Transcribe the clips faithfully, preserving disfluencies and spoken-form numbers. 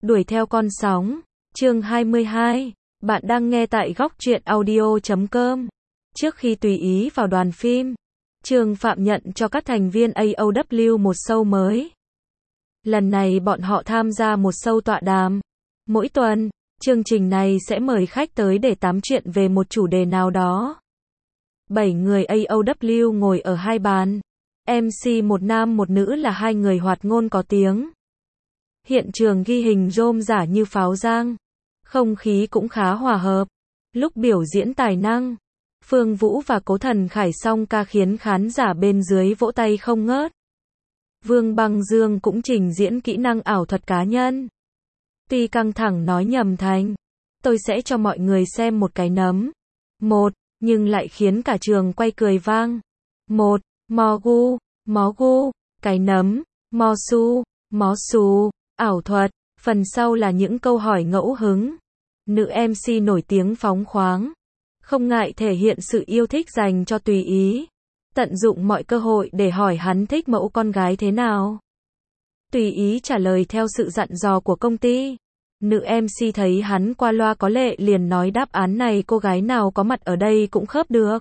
Đuổi theo con sóng, chương hai mươi hai, bạn đang nghe tại góc truyện audio chấm com. Trước khi tùy ý vào đoàn phim, Trương Phạm nhận cho các thành viên a o vê một show mới. Lần này bọn họ tham gia một show tọa đàm. Mỗi tuần, chương trình này sẽ mời khách tới để tám chuyện về một chủ đề nào đó. Bảy người a o vê ngồi ở hai bàn. em xê một nam một nữ là hai người hoạt ngôn có tiếng. Hiện trường ghi hình rôm rả như pháo giang. Không khí cũng khá hòa hợp. Lúc biểu diễn tài năng, Phương Vũ và Cố Thần Khải song ca khiến khán giả bên dưới vỗ tay không ngớt. Vương Băng Dương cũng trình diễn kỹ năng ảo thuật cá nhân. Tuy căng thẳng nói nhầm thành, tôi sẽ cho mọi người xem một cái nấm. Một, nhưng lại khiến cả trường quay cười vang. Một, mò gu, mó gu, cái nấm, mò su, mó su, ảo thuật. Phần sau là những câu hỏi ngẫu hứng. Nữ em xê nổi tiếng phóng khoáng, không ngại thể hiện sự yêu thích dành cho Tùy Ý. Tận dụng mọi cơ hội để hỏi hắn thích mẫu con gái thế nào. Tùy Ý trả lời theo sự dặn dò của công ty. Nữ em xê thấy hắn qua loa có lệ liền nói đáp án này cô gái nào có mặt ở đây cũng khớp được.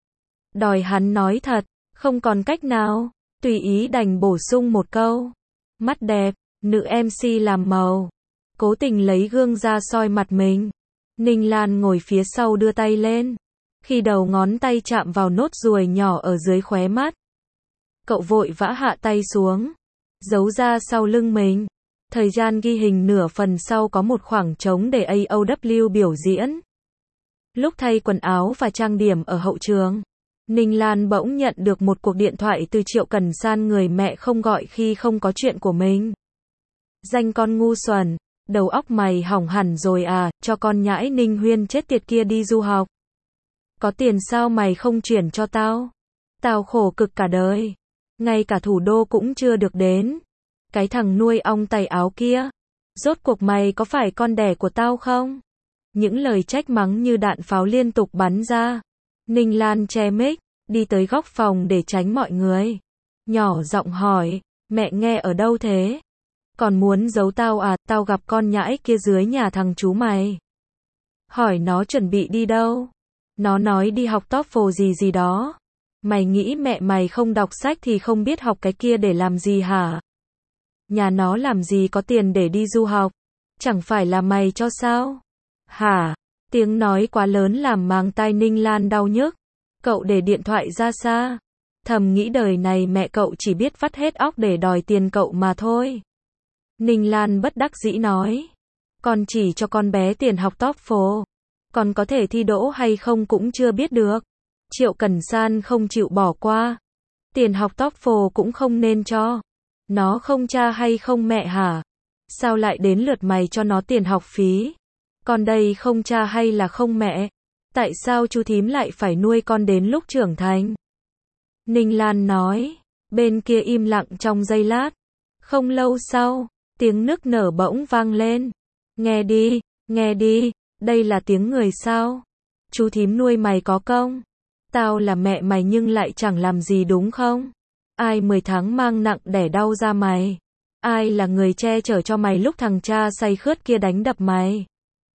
Đòi hắn nói thật, không còn cách nào. Tùy Ý đành bổ sung một câu. Mắt đẹp, nữ em xê làm màu. Cố tình lấy gương ra soi mặt mình. Ninh Lan ngồi phía sau đưa tay lên. Khi đầu ngón tay chạm vào nốt ruồi nhỏ ở dưới khóe mắt, cậu vội vã hạ tay xuống, giấu ra sau lưng mình. Thời gian ghi hình nửa phần sau có một khoảng trống để a o vê biểu diễn. Lúc thay quần áo và trang điểm ở hậu trường, Ninh Lan bỗng nhận được một cuộc điện thoại từ Triệu Cần San, người mẹ không gọi khi không có chuyện của mình. Danh con ngu xuẩn, đầu óc mày hỏng hẳn rồi à, cho con nhãi Ninh Huyên chết tiệt kia đi du học. Có tiền sao mày không chuyển cho tao? Tao khổ cực cả đời, ngay cả thủ đô cũng chưa được đến. Cái thằng nuôi ong tay áo kia, rốt cuộc mày có phải con đẻ của tao không? Những lời trách mắng như đạn pháo liên tục bắn ra. Ninh Lan che mic, đi tới góc phòng để tránh mọi người. Nhỏ giọng hỏi, mẹ nghe ở đâu thế? Còn muốn giấu tao à, tao gặp con nhãi kia dưới nhà thằng chú mày. Hỏi nó chuẩn bị đi đâu? Nó nói đi học TOEFL gì gì đó. Mày nghĩ mẹ mày không đọc sách thì không biết học cái kia để làm gì hả? Nhà nó làm gì có tiền để đi du học? Chẳng phải là mày cho sao? Hả? Tiếng nói quá lớn làm màng tai Ninh Lan đau nhức. Cậu để điện thoại ra xa. Thầm nghĩ đời này mẹ cậu chỉ biết vắt hết óc để đòi tiền cậu mà thôi. Ninh Lan bất đắc dĩ nói. Con chỉ cho con bé tiền học TOEFL. Còn có thể thi đỗ hay không cũng chưa biết được. Triệu Cần San không chịu bỏ qua. Tiền học TOEFL cũng không nên cho. Nó không cha hay không mẹ hả? Sao lại đến lượt mày cho nó tiền học phí? Con đây không cha hay là không mẹ? Tại sao chú thím lại phải nuôi con đến lúc trưởng thành? Ninh Lan nói. Bên kia im lặng trong giây lát. Không lâu sau, tiếng nức nở bỗng vang lên. Nghe đi, nghe đi, đây là tiếng người sao? Chú thím nuôi mày có công. Tao là mẹ mày nhưng lại chẳng làm gì đúng không? Ai mười tháng mang nặng đẻ đau ra mày? Ai là người che chở cho mày lúc thằng cha say khướt kia đánh đập mày?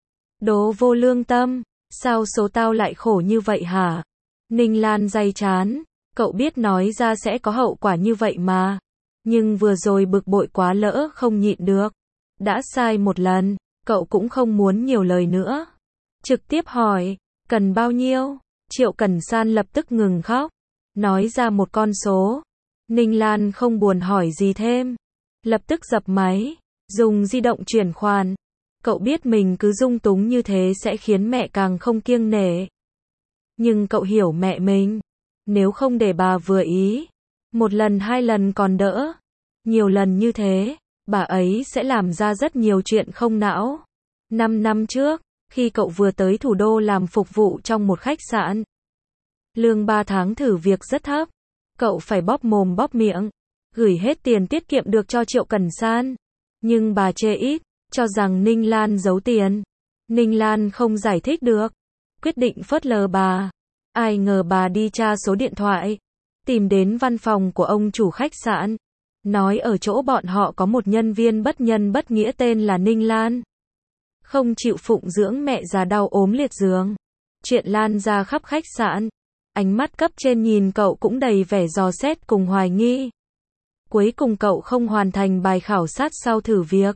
Đồ vô lương tâm, sao số tao lại khổ như vậy hả? Ninh Lan day chán, cậu biết nói ra sẽ có hậu quả như vậy mà. Nhưng vừa rồi bực bội quá lỡ không nhịn được. Đã sai một lần, cậu cũng không muốn nhiều lời nữa. Trực tiếp hỏi, cần bao nhiêu? Triệu Cần San lập tức ngừng khóc, nói ra một con số. Ninh Lan không buồn hỏi gì thêm, lập tức dập máy, dùng di động chuyển khoản. Cậu biết mình cứ dung túng như thế sẽ khiến mẹ càng không kiêng nể. Nhưng cậu hiểu mẹ mình, nếu không để bà vừa ý, một lần hai lần còn đỡ. Nhiều lần như thế, bà ấy sẽ làm ra rất nhiều chuyện không não. Năm năm trước, khi cậu vừa tới thủ đô làm phục vụ trong một khách sạn, lương ba tháng thử việc rất thấp. Cậu phải bóp mồm bóp miệng, gửi hết tiền tiết kiệm được cho Triệu Cần San. Nhưng bà chê ít, cho rằng Ninh Lan giấu tiền. Ninh Lan không giải thích được, quyết định phớt lờ bà. Ai ngờ bà đi tra số điện thoại, tìm đến văn phòng của ông chủ khách sạn. nói ở chỗ bọn họ có một nhân viên bất nhân bất nghĩa tên là Ninh Lan. Không chịu phụng dưỡng mẹ già đau ốm liệt giường. Chuyện lan ra khắp khách sạn. Ánh mắt cấp trên nhìn cậu cũng đầy vẻ dò xét cùng hoài nghi. Cuối cùng cậu không hoàn thành bài khảo sát sau thử việc.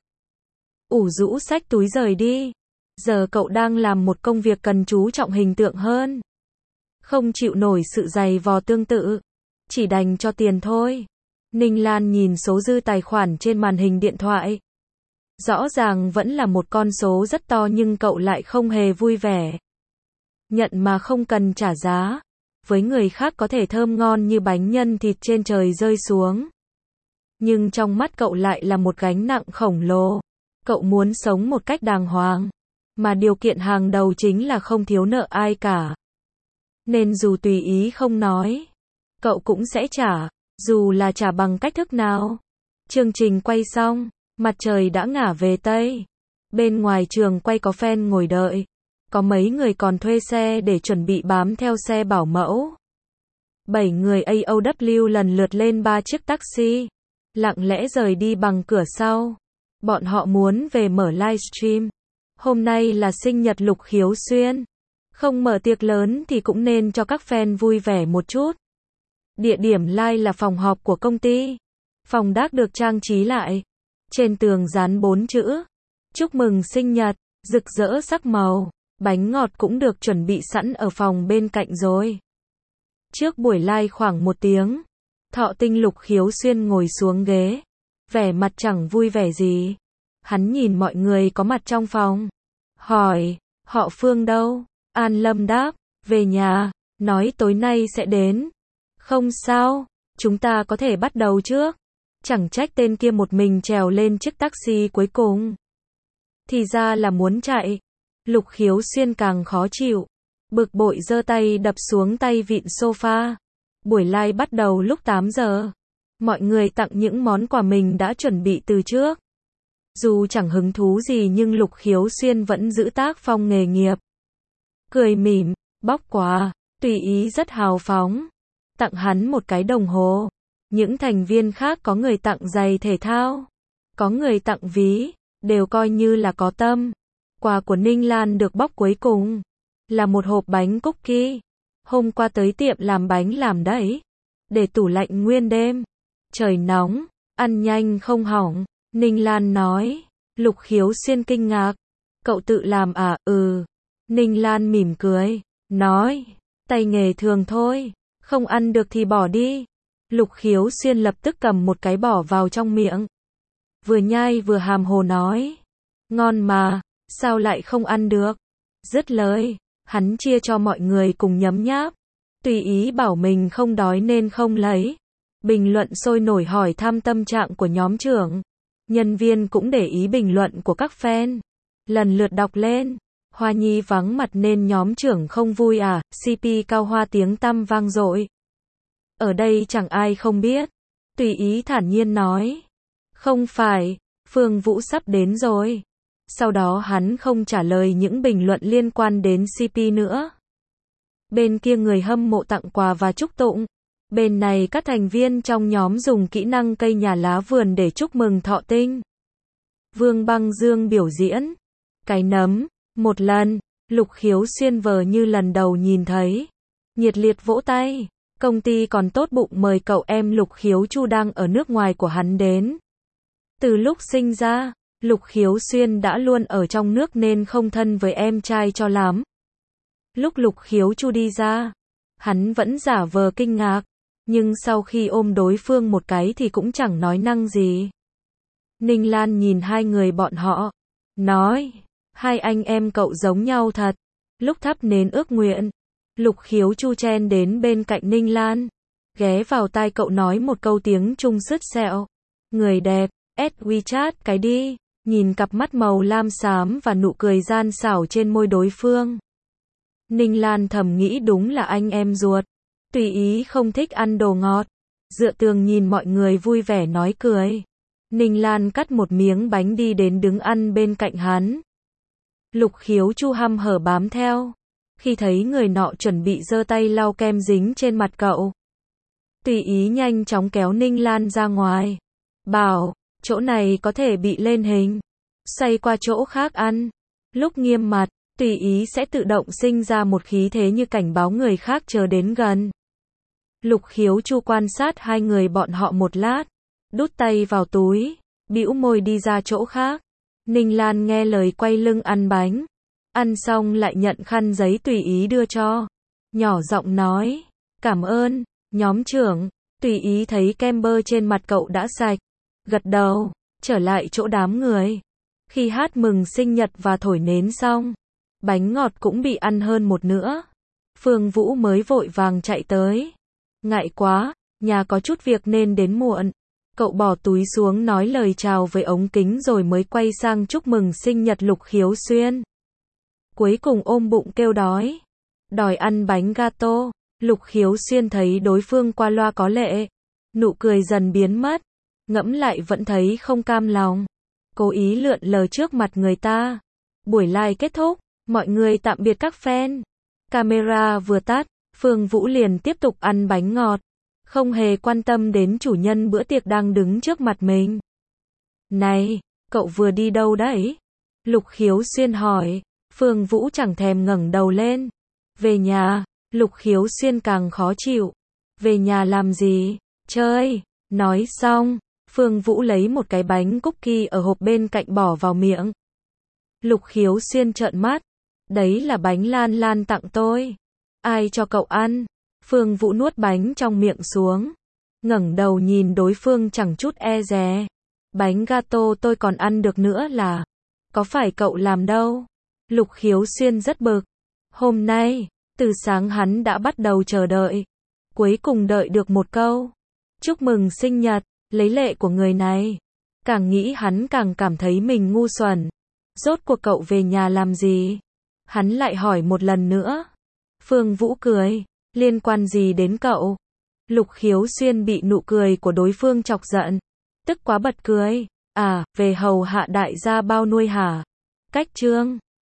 ủ rũ xách túi rời đi. Giờ cậu đang làm một công việc cần chú trọng hình tượng hơn. Không chịu nổi sự dày vò tương tự. Chỉ đành cho tiền thôi. Ninh Lan nhìn số dư tài khoản trên màn hình điện thoại. Rõ ràng vẫn là một con số rất to nhưng cậu lại không hề vui vẻ. Nhận mà không cần trả giá. Với người khác có thể thơm ngon như bánh nhân thịt trên trời rơi xuống. Nhưng trong mắt cậu lại là một gánh nặng khổng lồ. Cậu muốn sống một cách đàng hoàng. Mà điều kiện hàng đầu chính là không thiếu nợ ai cả. Nên dù tùy ý không nói, cậu cũng sẽ trả. Dù là trả bằng cách thức nào. Chương trình quay xong, mặt trời đã ngả về Tây. Bên ngoài trường quay có fan ngồi đợi. Có mấy người còn thuê xe để chuẩn bị bám theo xe bảo mẫu. Bảy người a o vê lần lượt lên ba chiếc taxi. Lặng lẽ rời đi bằng cửa sau. Bọn họ muốn về mở livestream. Hôm nay là sinh nhật Lục Khiếu Xuyên. Không mở tiệc lớn thì cũng nên cho các fan vui vẻ một chút. Địa điểm live là phòng họp của công ty. Phòng đác được trang trí lại. Trên tường dán bốn chữ. Chúc mừng sinh nhật, rực rỡ sắc màu. Bánh ngọt cũng được chuẩn bị sẵn ở phòng bên cạnh rồi. Trước buổi live khoảng một tiếng, Thọ Tinh Lục Khiếu Xuyên ngồi xuống ghế. Vẻ mặt chẳng vui vẻ gì. Hắn nhìn mọi người có mặt trong phòng. Hỏi, họ Phương đâu? An Lâm đáp, về nhà, nói tối nay sẽ đến. Không sao, chúng ta có thể bắt đầu trước. Chẳng trách tên kia một mình trèo lên chiếc taxi cuối cùng. Thì ra là muốn chạy. Lục Khiếu Xuyên càng khó chịu. Bực bội giơ tay đập xuống tay vịn sofa. Buổi live bắt đầu lúc tám giờ. Mọi người tặng những món quà mình đã chuẩn bị từ trước. Dù chẳng hứng thú gì nhưng Lục Khiếu Xuyên vẫn giữ tác phong nghề nghiệp. Cười mỉm, bóc quà, tùy ý rất hào phóng. Tặng hắn một cái đồng hồ. Những thành viên khác có người tặng giày thể thao. Có người tặng ví, đều coi như là có tâm. Quà của Ninh Lan được bóc cuối cùng. Là một hộp bánh cookie. Hôm qua tới tiệm làm bánh làm đấy. Để tủ lạnh nguyên đêm. Trời nóng, ăn nhanh không hỏng. Ninh Lan nói. Lục Khiếu Xuyên kinh ngạc. Cậu tự làm à? Ừ. Ninh Lan mỉm cười. Nói. Tay nghề thường thôi. Không ăn được thì bỏ đi. Lục Khiếu Xuyên lập tức cầm một cái bỏ vào trong miệng. Vừa nhai vừa hàm hồ nói. Ngon mà, sao lại không ăn được? Dứt lời, hắn chia cho mọi người cùng nhấm nháp. Tùy ý bảo mình không đói nên không lấy. Bình luận sôi nổi hỏi thăm tâm trạng của nhóm trưởng. Nhân viên cũng để ý bình luận của các fan. Lần lượt đọc lên. Hoa Nhi vắng mặt nên nhóm trưởng không vui à? xê pê Cao Hoa tiếng tăm vang dội. Ở đây chẳng ai không biết. Tùy ý thản nhiên nói. Không phải, Phương Vũ sắp đến rồi. Sau đó hắn không trả lời những bình luận liên quan đến xê pê nữa. Bên kia người hâm mộ tặng quà và chúc tụng. Bên này các thành viên trong nhóm dùng kỹ năng cây nhà lá vườn để chúc mừng Thọ Tinh. Vương Băng Dương biểu diễn. Cái nấm. Một lần, Lục Khiếu Xuyên vờ như lần đầu nhìn thấy. Nhiệt liệt vỗ tay. Công ty còn tốt bụng mời cậu em Lục Khiếu Chu đang ở nước ngoài của hắn đến. Từ lúc sinh ra, Lục Khiếu Xuyên đã luôn ở trong nước nên không thân với em trai cho lắm. Lúc Lục Khiếu Chu đi ra, hắn vẫn giả vờ kinh ngạc. Nhưng sau khi ôm đối phương một cái thì cũng chẳng nói năng gì. Ninh Lan nhìn hai người bọn họ. Nói, hai anh em cậu giống nhau thật. Lúc thắp nến ước nguyện, Lục Khiếu Chu chen đến bên cạnh Ninh Lan. Ghé vào tai cậu nói một câu tiếng Trung sứt sẹo. Người đẹp, add WeChat cái đi. Nhìn cặp mắt màu lam xám và nụ cười gian xảo trên môi đối phương. Ninh Lan thầm nghĩ đúng là anh em ruột. Tùy ý không thích ăn đồ ngọt. Dựa tường nhìn mọi người vui vẻ nói cười. Ninh Lan cắt một miếng bánh đi đến đứng ăn bên cạnh hắn. Lục Khiếu Chu hăm hở bám theo. Khi thấy người nọ chuẩn bị giơ tay lau kem dính trên mặt cậu. Tùy ý nhanh chóng kéo Ninh Lan ra ngoài. bảo, chỗ này có thể bị lên hình, xoay qua chỗ khác ăn. Lúc nghiêm mặt, tùy ý sẽ tự động sinh ra một khí thế như cảnh báo người khác chờ đến gần. Lục Khiếu Chu quan sát hai người bọn họ một lát, đút tay vào túi, bĩu môi đi ra chỗ khác. Ninh Lan nghe lời quay lưng ăn bánh, ăn xong lại nhận khăn giấy tùy ý đưa cho, nhỏ giọng nói, cảm ơn, nhóm trưởng. Tùy ý thấy kem bơ trên mặt cậu đã sạch, gật đầu, trở lại chỗ đám người. Khi hát mừng sinh nhật và thổi nến xong, bánh ngọt cũng bị ăn hơn một nữa. Phương Vũ mới vội vàng chạy tới. Ngại quá, nhà có chút việc nên đến muộn. Cậu bỏ túi xuống nói lời chào với ống kính rồi mới quay sang chúc mừng sinh nhật Lục Khiếu Xuyên. Cuối cùng ôm bụng kêu đói, đòi ăn bánh gato. Lục Khiếu Xuyên thấy đối phương qua loa có lệ, nụ cười dần biến mất, ngẫm lại vẫn thấy không cam lòng, cố ý lượn lờ trước mặt người ta. Buổi live kết thúc, mọi người tạm biệt các fan. Camera vừa tắt, Phương Vũ liền tiếp tục ăn bánh ngọt, không hề quan tâm đến chủ nhân bữa tiệc đang đứng trước mặt mình. Này, cậu vừa đi đâu đấy? Lục Khiếu Xuyên hỏi. Phương Vũ chẳng thèm ngẩng đầu lên. Về nhà. Lục Khiếu Xuyên càng khó chịu. Về nhà làm gì? Chơi. Nói xong, Phương Vũ lấy một cái bánh cookie ở hộp bên cạnh bỏ vào miệng. Lục Khiếu Xuyên trợn mắt. Đấy là bánh Lan Lan tặng tôi. Ai cho cậu ăn? Phương Vũ nuốt bánh trong miệng xuống, ngẩng đầu nhìn đối phương chẳng chút e dè. Bánh gato tôi còn ăn được nữa là, có phải cậu làm đâu? Lục Khiếu Xuyên rất bực. Hôm nay, từ sáng hắn đã bắt đầu chờ đợi, cuối cùng đợi được một câu chúc mừng sinh nhật, lấy lệ của người này. Càng nghĩ hắn càng cảm thấy mình ngu xuẩn. Rốt cuộc cậu về nhà làm gì? Hắn lại hỏi một lần nữa. Phương Vũ cười. Liên quan gì đến cậu? Lục Khiếu Xuyên bị nụ cười của đối phương chọc giận, tức quá bật cười. À, về hầu hạ đại gia bao nuôi hả? Cách chương